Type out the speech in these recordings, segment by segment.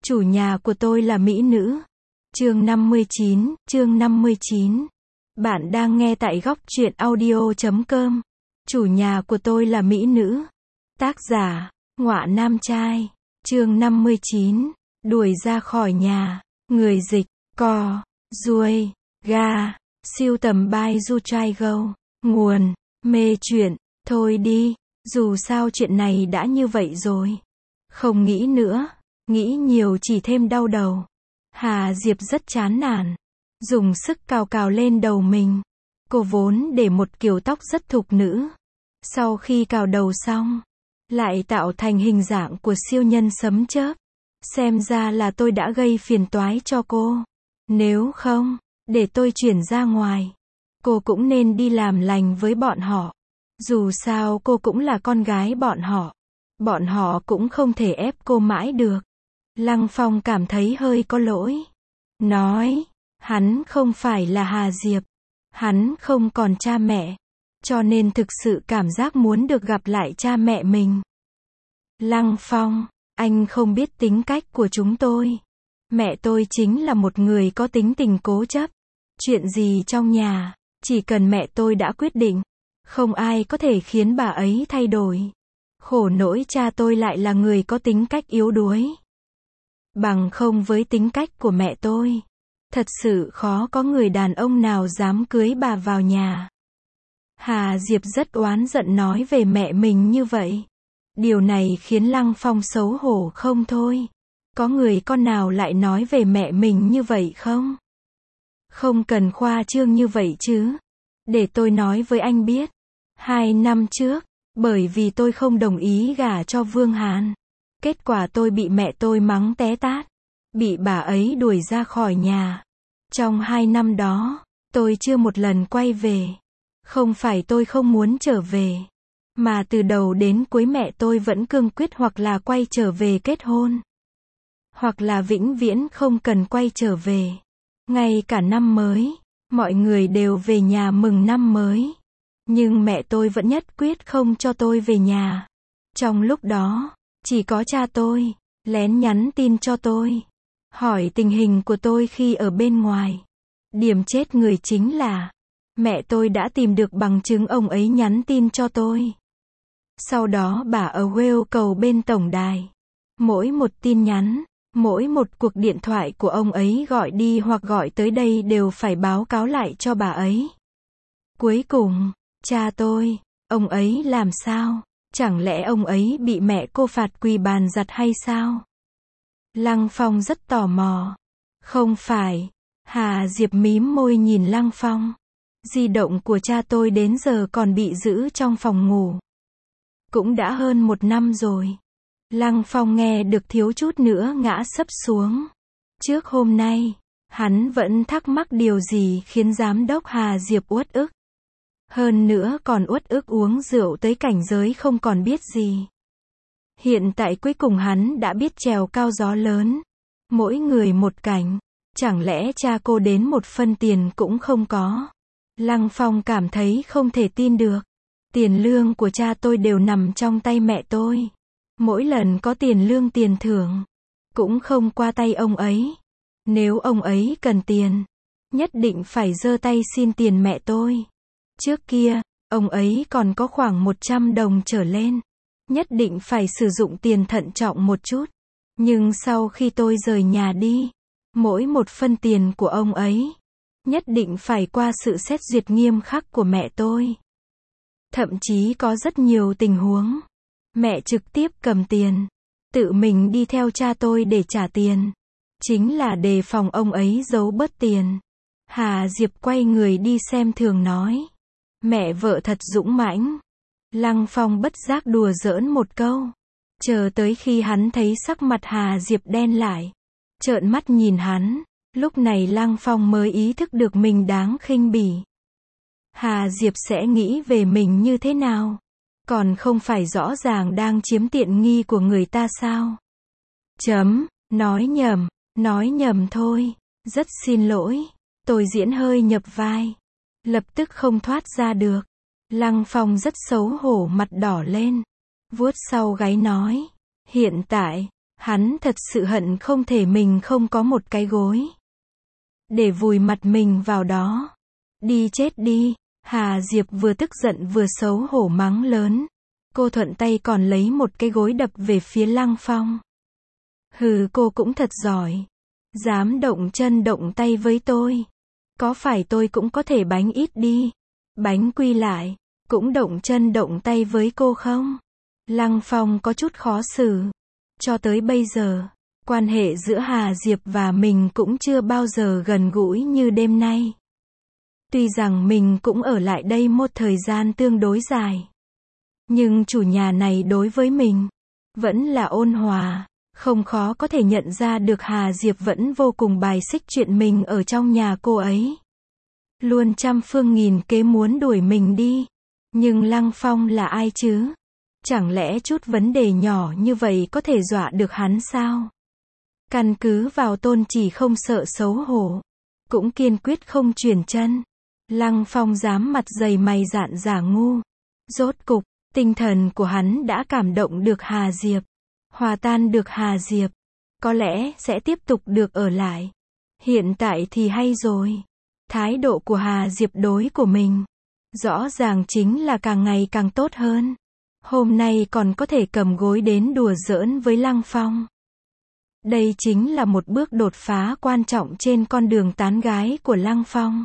Chủ nhà của tôi là mỹ nữ. Chương 59. Bạn đang nghe tại góc truyện audio.com. Chủ nhà của tôi là mỹ nữ. Tác giả, Ngọa Nam Trai. Chương 59. Đuổi ra khỏi nhà. Người dịch, Co, Ruồi, Ga, siêu tầm by Du Trai Go. Nguồn, mê chuyện. Thôi đi, dù sao chuyện này đã như vậy rồi. Không nghĩ nữa, nghĩ nhiều chỉ thêm đau đầu. Hà Diệp rất chán nản, dùng sức cào cào lên đầu mình. Cô vốn để một kiểu tóc rất thục nữ. Sau khi cào đầu xong, lại tạo thành hình dạng của siêu nhân sấm chớp. Xem ra là tôi đã gây phiền toái cho cô. Nếu không, để tôi chuyển ra ngoài. Cô cũng nên đi làm lành với bọn họ. Dù sao cô cũng là con gái bọn họ. Bọn họ cũng không thể ép cô mãi được. Lăng Phong cảm thấy hơi có lỗi. Nói, hắn không phải là Hà Diệp. Hắn không còn cha mẹ. Cho nên thực sự cảm giác muốn được gặp lại cha mẹ mình. Lăng Phong, anh không biết tính cách của chúng tôi. Mẹ tôi chính là một người có tính tình cố chấp. Chuyện gì trong nhà, chỉ cần mẹ tôi đã quyết định, không ai có thể khiến bà ấy thay đổi. Khổ nỗi cha tôi lại là người có tính cách yếu đuối. Bằng không với tính cách của mẹ tôi, thật sự khó có người đàn ông nào dám cưới bà vào nhà. Hà Diệp rất oán giận nói về mẹ mình như vậy. Điều này khiến Lăng Phong xấu hổ không thôi. Có người con nào lại nói về mẹ mình như vậy không? Không cần khoa trương như vậy chứ. Để tôi nói với anh biết. 2 năm trước, bởi vì tôi không đồng ý gả cho Vương Hàn. Kết quả tôi bị mẹ tôi mắng té tát. Bị bà ấy đuổi ra khỏi nhà. Trong 2 năm đó, tôi chưa một lần quay về. Không phải tôi không muốn trở về. Mà từ đầu đến cuối mẹ tôi vẫn cương quyết hoặc là quay trở về kết hôn. Hoặc là vĩnh viễn không cần quay trở về. Ngay cả năm mới, mọi người đều về nhà mừng năm mới. Nhưng mẹ tôi vẫn nhất quyết không cho tôi về nhà. Trong lúc đó, chỉ có cha tôi, lén nhắn tin cho tôi. Hỏi tình hình của tôi khi ở bên ngoài. Điểm chết người chính là, mẹ tôi đã tìm được bằng chứng ông ấy nhắn tin cho tôi. Sau đó bà ở Wales cầu bên tổng đài. Mỗi một tin nhắn, mỗi một cuộc điện thoại của ông ấy gọi đi hoặc gọi tới đây đều phải báo cáo lại cho bà ấy. Cuối cùng, cha tôi, ông ấy làm sao? Chẳng lẽ ông ấy bị mẹ cô phạt quỳ bàn giặt hay sao? Lăng Phong rất tò mò. Không phải. Hà Diệp mím môi nhìn Lăng Phong. Di động của cha tôi đến giờ còn bị giữ trong phòng ngủ. Cũng đã hơn 1 năm rồi. Lăng Phong nghe được thiếu chút nữa ngã sấp xuống. Trước hôm nay, hắn vẫn thắc mắc điều gì khiến giám đốc Hà Diệp uất ức. Hơn nữa còn uất ức uống rượu tới cảnh giới không còn biết gì. Hiện tại cuối cùng hắn đã biết trèo cao gió lớn. Mỗi người một cảnh. Chẳng lẽ cha cô đến 1 phân tiền cũng không có. Lăng Phong cảm thấy không thể tin được. Tiền lương của cha tôi đều nằm trong tay mẹ tôi. Mỗi lần có tiền lương tiền thưởng, cũng không qua tay ông ấy. Nếu ông ấy cần tiền, nhất định phải giơ tay xin tiền mẹ tôi. Trước kia, ông ấy còn có khoảng 100 đồng trở lên. Nhất định phải sử dụng tiền thận trọng một chút. Nhưng sau khi tôi rời nhà đi, mỗi 1 phân tiền của ông ấy, nhất định phải qua sự xét duyệt nghiêm khắc của mẹ tôi. Thậm chí có rất nhiều tình huống. Mẹ trực tiếp cầm tiền, tự mình đi theo cha tôi để trả tiền. Chính là đề phòng ông ấy giấu bớt tiền. Hà Diệp quay người đi xem thường nói. Mẹ vợ thật dũng mãnh. Lăng Phong bất giác đùa giỡn một câu. Chờ tới khi hắn thấy sắc mặt Hà Diệp đen lại. Trợn mắt nhìn hắn. Lúc này Lăng Phong mới ý thức được mình đáng khinh bỉ. Hà Diệp sẽ nghĩ về mình như thế nào? Còn không phải rõ ràng đang chiếm tiện nghi của người ta sao? Nói nhầm thôi. Rất xin lỗi. Tôi diễn hơi nhập vai. Lập tức không thoát ra được. Lăng Phong rất xấu hổ mặt đỏ lên. Vuốt sau gáy nói. Hiện tại, Hắn thật sự hận không thể mình không có một cái gối để vùi mặt mình vào đó. Đi chết đi. Hà Diệp vừa tức giận vừa xấu hổ mắng lớn. Cô thuận tay còn lấy một cái gối đập về phía Lăng Phong. Hừ, cô cũng thật giỏi. Dám động chân động tay với tôi. Có phải tôi cũng có thể bánh ít đi. Bánh quy lại. Cũng động chân động tay với cô không? Lăng Phong có chút khó xử. Cho tới bây giờ, quan hệ giữa Hà Diệp và mình cũng chưa bao giờ gần gũi như đêm nay. Tuy rằng mình cũng ở lại đây một thời gian tương đối dài. Nhưng chủ nhà này đối với mình vẫn là ôn hòa. Không khó có thể nhận ra được Hà Diệp vẫn vô cùng bài xích chuyện mình ở trong nhà cô ấy. Luôn trăm phương nghìn kế muốn đuổi mình đi. Nhưng Lăng Phong là ai chứ? Chẳng lẽ chút vấn đề nhỏ như vậy có thể dọa được hắn sao? Căn cứ vào tôn chỉ không sợ xấu hổ, cũng kiên quyết không chuyển chân. Lăng Phong dám mặt dày mày dạn giả ngu. Rốt cục, tinh thần của hắn đã cảm động được Hà Diệp. Hòa tan được Hà Diệp. Có lẽ sẽ tiếp tục được ở lại. Hiện tại thì hay rồi. Thái độ của Hà Diệp đối của mình rõ ràng chính là càng ngày càng tốt hơn. Hôm nay còn có thể cầm gối đến đùa giỡn với Lăng Phong. Đây chính là một bước đột phá quan trọng trên con đường tán gái của Lăng Phong.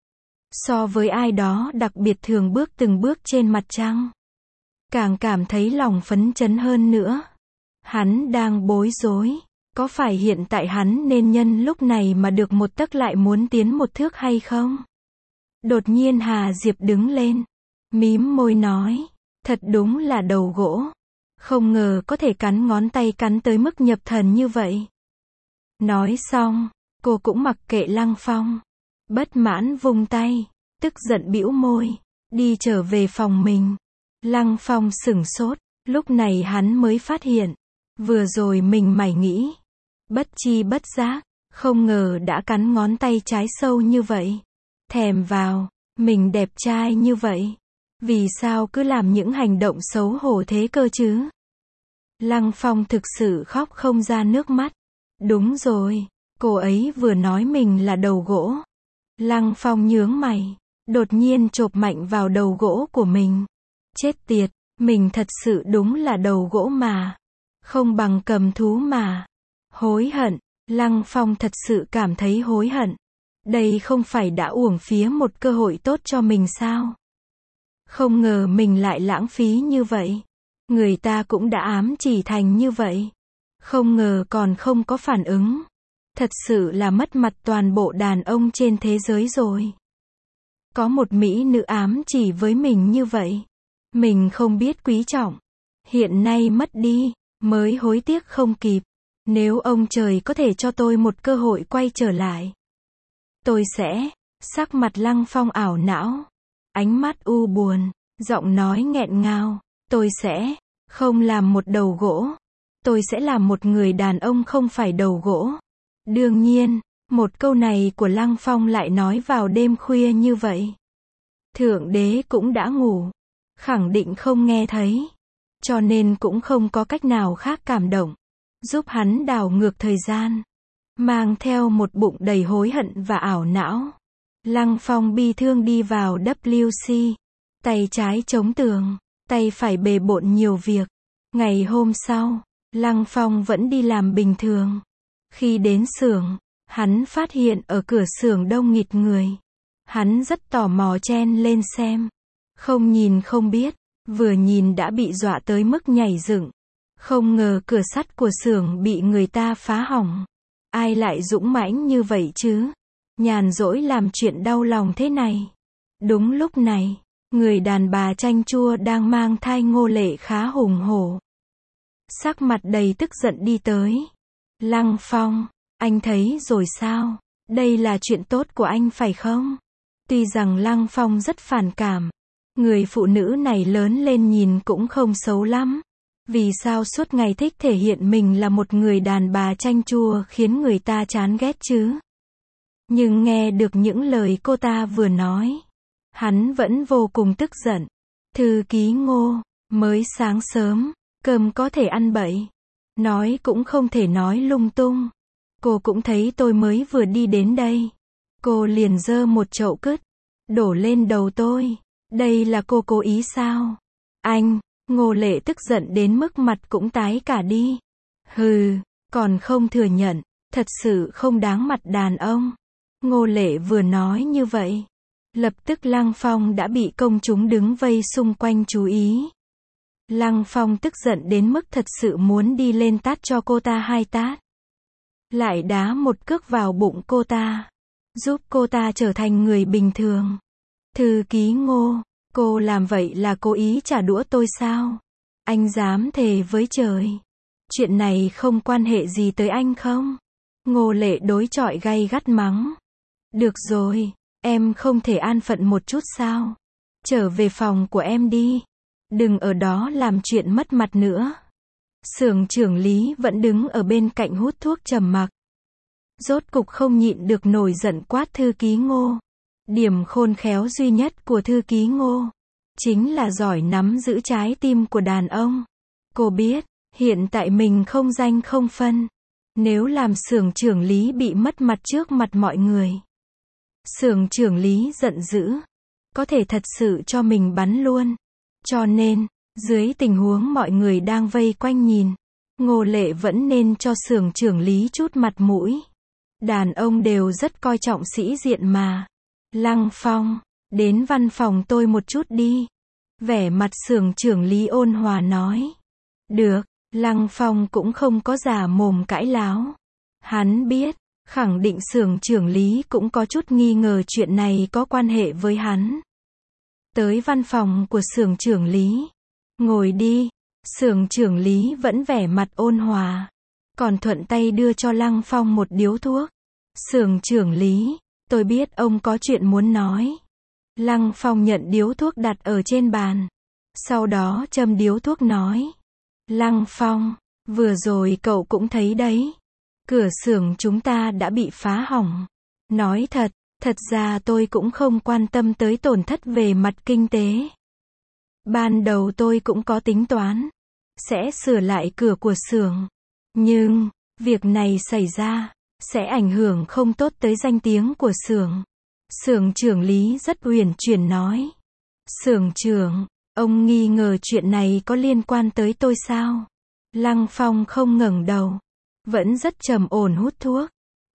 So với ai đó đặc biệt thường bước từng bước trên mặt trăng, càng cảm thấy lòng phấn chấn hơn nữa. Hắn đang bối rối. Có phải hiện tại hắn nên nhân lúc này mà được một tấc lại muốn tiến một thước hay không? Đột nhiên Hà Diệp đứng lên, mím môi nói, thật đúng là đầu gỗ. Không ngờ có thể cắn ngón tay cắn tới mức nhập thần như vậy. Nói xong, cô cũng mặc kệ Lăng Phong. Bất mãn vung tay, tức giận bĩu môi, đi trở về phòng mình. Lăng Phong sửng sốt, lúc này hắn mới phát hiện, vừa rồi mình mải nghĩ. Bất chi bất giác, không ngờ đã cắn ngón tay trái sâu như vậy. Thèm vào, mình đẹp trai như vậy. Vì sao cứ làm những hành động xấu hổ thế cơ chứ? Lăng Phong thực sự khóc không ra nước mắt. Đúng rồi, cô ấy vừa nói mình là đầu gỗ. Lăng Phong nhướng mày, đột nhiên chộp mạnh vào đầu gỗ của mình. Chết tiệt, mình thật sự đúng là đầu gỗ mà. Không bằng cầm thú mà. Hối hận, Lăng Phong thật sự cảm thấy hối hận. Đây không phải đã uổng phí một cơ hội tốt cho mình sao? Không ngờ mình lại lãng phí như vậy. Người ta cũng đã ám chỉ thành như vậy. Không ngờ còn không có phản ứng. Thật sự là mất mặt toàn bộ đàn ông trên thế giới rồi. Có một mỹ nữ ám chỉ với mình như vậy. Mình không biết quý trọng. Hiện nay mất đi, mới hối tiếc không kịp. Nếu ông trời có thể cho tôi một cơ hội quay trở lại, tôi sẽ. Sắc mặt Lăng Phong ảo não, ánh mắt u buồn, giọng nói nghẹn ngào, tôi sẽ không làm một đầu gỗ. Tôi sẽ làm một người đàn ông không phải đầu gỗ. Đương nhiên, một câu này của Lăng Phong lại nói vào đêm khuya như vậy. Thượng đế cũng đã ngủ, khẳng định không nghe thấy, cho nên cũng không có cách nào khác cảm động, giúp hắn đảo ngược thời gian. Mang theo một bụng đầy hối hận và ảo não, Lăng Phong bi thương đi vào WC, tay trái chống tường, tay phải bề bộn nhiều việc. Ngày hôm sau, Lăng Phong vẫn đi làm bình thường. Khi đến xưởng, hắn phát hiện ở cửa xưởng đông nghịt người. Hắn rất tò mò chen lên xem. Không nhìn không biết, vừa nhìn đã bị dọa tới mức nhảy dựng. Không ngờ cửa sắt của xưởng bị người ta phá hỏng. Ai lại dũng mãnh như vậy chứ? Nhàn rỗi làm chuyện đau lòng thế này. Đúng lúc này, người đàn bà chanh chua đang mang thai Ngô Lệ khá hùng hổ. Sắc mặt đầy tức giận đi tới. Lăng Phong, anh thấy rồi sao? Đây là chuyện tốt của anh phải không? Tuy rằng Lăng Phong rất phản cảm. Người phụ nữ này lớn lên nhìn cũng không xấu lắm. Vì sao suốt ngày thích thể hiện mình là một người đàn bà chanh chua khiến người ta chán ghét chứ? Nhưng nghe được những lời cô ta vừa nói, hắn vẫn vô cùng tức giận. Thư ký Ngô, mới sáng sớm, cơm có thể ăn bậy. Nói cũng không thể nói lung tung. Cô cũng thấy tôi mới vừa đi đến đây. Cô liền giơ một chậu cứt, đổ lên đầu tôi. Đây là cô cố ý sao? Anh, Ngô Lệ tức giận đến mức mặt cũng tái cả đi. Hừ, còn không thừa nhận, thật sự không đáng mặt đàn ông. Ngô Lệ vừa nói như vậy, lập tức Lăng Phong đã bị công chúng đứng vây xung quanh chú ý. Lăng Phong tức giận đến mức thật sự muốn đi lên tát cho cô ta 2 tát. Lại đá một cước vào bụng cô ta, giúp cô ta trở thành người bình thường. Thư ký Ngô, cô làm vậy là cố ý trả đũa tôi sao? Anh dám thề với trời. Chuyện này không quan hệ gì tới anh không? Ngô Lệ đối chọi gay gắt mắng. Được rồi, em không thể an phận một chút sao? Trở về phòng của em đi. Đừng ở đó làm chuyện mất mặt nữa. Xưởng trưởng Lý vẫn đứng ở bên cạnh hút thuốc trầm mặc. Rốt cục không nhịn được nổi giận quát thư ký Ngô. Điểm khôn khéo duy nhất của thư ký Ngô chính là giỏi nắm giữ trái tim của đàn ông. Cô biết, hiện tại mình không danh không phân. Nếu làm xưởng trưởng Lý bị mất mặt trước mặt mọi người, xưởng trưởng Lý giận dữ, có thể thật sự cho mình bắn luôn. Cho nên, dưới tình huống mọi người đang vây quanh nhìn, Ngô Lệ vẫn nên cho xưởng trưởng Lý chút mặt mũi. Đàn ông đều rất coi trọng sĩ diện mà. Lăng Phong, đến văn phòng tôi một chút đi. Vẻ mặt xưởng trưởng Lý ôn hòa nói. Được, Lăng Phong cũng không có giả mồm cãi láo. Hắn biết, khẳng định xưởng trưởng Lý cũng có chút nghi ngờ chuyện này có quan hệ với hắn. Tới văn phòng của xưởng trưởng Lý. Ngồi đi. Xưởng trưởng Lý vẫn vẻ mặt ôn hòa, còn thuận tay đưa cho Lăng Phong một điếu thuốc. Xưởng trưởng Lý, tôi biết ông có chuyện muốn nói. Lăng Phong nhận điếu thuốc đặt ở trên bàn. Sau đó châm điếu thuốc nói. Lăng Phong, vừa rồi cậu cũng thấy đấy. Cửa xưởng chúng ta đã bị phá hỏng. Nói thật ra tôi cũng không quan tâm tới tổn thất về mặt kinh tế. Ban đầu tôi cũng có tính toán, sẽ sửa lại cửa của xưởng. Nhưng, việc này xảy ra, sẽ ảnh hưởng không tốt tới danh tiếng của xưởng. Xưởng trưởng Lý rất uyển chuyển nói. Xưởng trưởng, ông nghi ngờ chuyện này có liên quan tới tôi sao? Lăng Phong không ngẩng đầu, vẫn rất trầm ổn hút thuốc.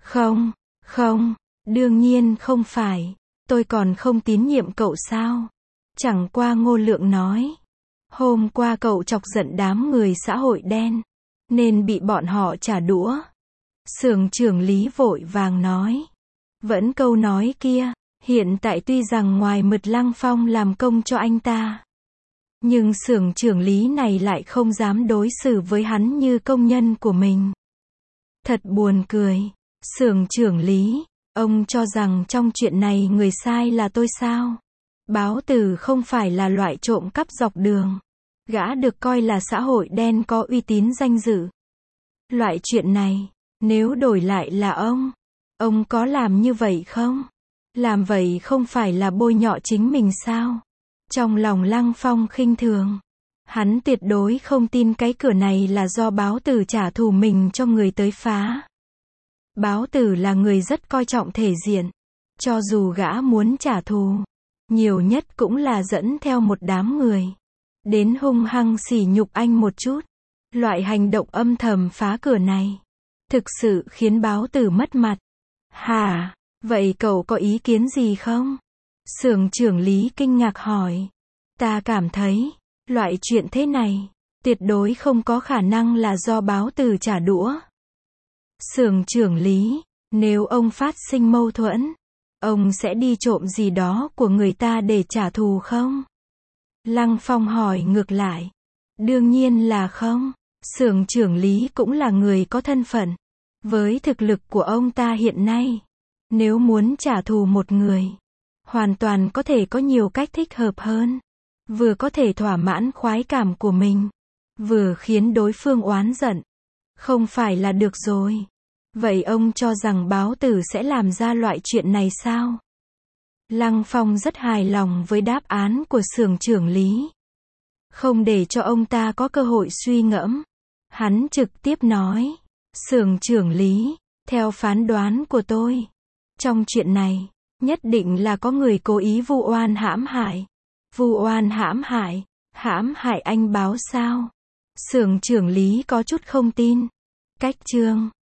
Không, đương nhiên không phải. Tôi còn không tín nhiệm cậu sao? Chẳng qua Ngô Lượng nói. Hôm qua cậu chọc giận đám người xã hội đen, nên bị bọn họ trả đũa. Xưởng trưởng Lý vội vàng nói. Vẫn câu nói kia, hiện tại tuy rằng ngoài mực Lăng Phong làm công cho anh ta, nhưng xưởng trưởng Lý này lại không dám đối xử với hắn như công nhân của mình. Thật buồn cười. Xưởng trưởng Lý, ông cho rằng trong chuyện này người sai là tôi sao? Báo Tử không phải là loại trộm cắp dọc đường. Gã được coi là xã hội đen có uy tín danh dự. Loại chuyện này, nếu đổi lại là ông có làm như vậy không? Làm vậy không phải là bôi nhọ chính mình sao? Trong lòng Lăng Phong khinh thường. Hắn tuyệt đối không tin cái cửa này là do Báo Tử trả thù mình cho người tới phá. Báo Tử là người rất coi trọng thể diện. Cho dù gã muốn trả thù, nhiều nhất cũng là dẫn theo một đám người đến hung hăng sỉ nhục anh một chút. Loại hành động âm thầm phá cửa này thực sự khiến Báo Tử mất mặt. Hả? Vậy cậu có ý kiến gì không? Xưởng trưởng Lý kinh ngạc hỏi. Ta cảm thấy, loại chuyện thế này, tuyệt đối không có khả năng là do Báo Tử trả đũa. Xưởng trưởng Lý, nếu ông phát sinh mâu thuẫn, ông sẽ đi trộm gì đó của người ta để trả thù không? Lăng Phong hỏi ngược lại. Đương nhiên là không. Xưởng trưởng Lý cũng là người có thân phận. Với thực lực của ông ta hiện nay, nếu muốn trả thù một người, hoàn toàn có thể có nhiều cách thích hợp hơn. Vừa có thể thỏa mãn khoái cảm của mình, vừa khiến đối phương oán giận. Không phải là được rồi. Vậy ông cho rằng Báo Tử sẽ làm ra loại chuyện này sao? Lăng Phong rất hài lòng với đáp án của xưởng trưởng Lý. Không để cho ông ta có cơ hội suy ngẫm, Hắn trực tiếp nói. Xưởng trưởng Lý, theo phán đoán của tôi, trong chuyện này, nhất định là có người cố ý vu oan hãm hại. Vu oan hãm hại anh báo sao? Xưởng trưởng Lý có chút không tin. Cách chương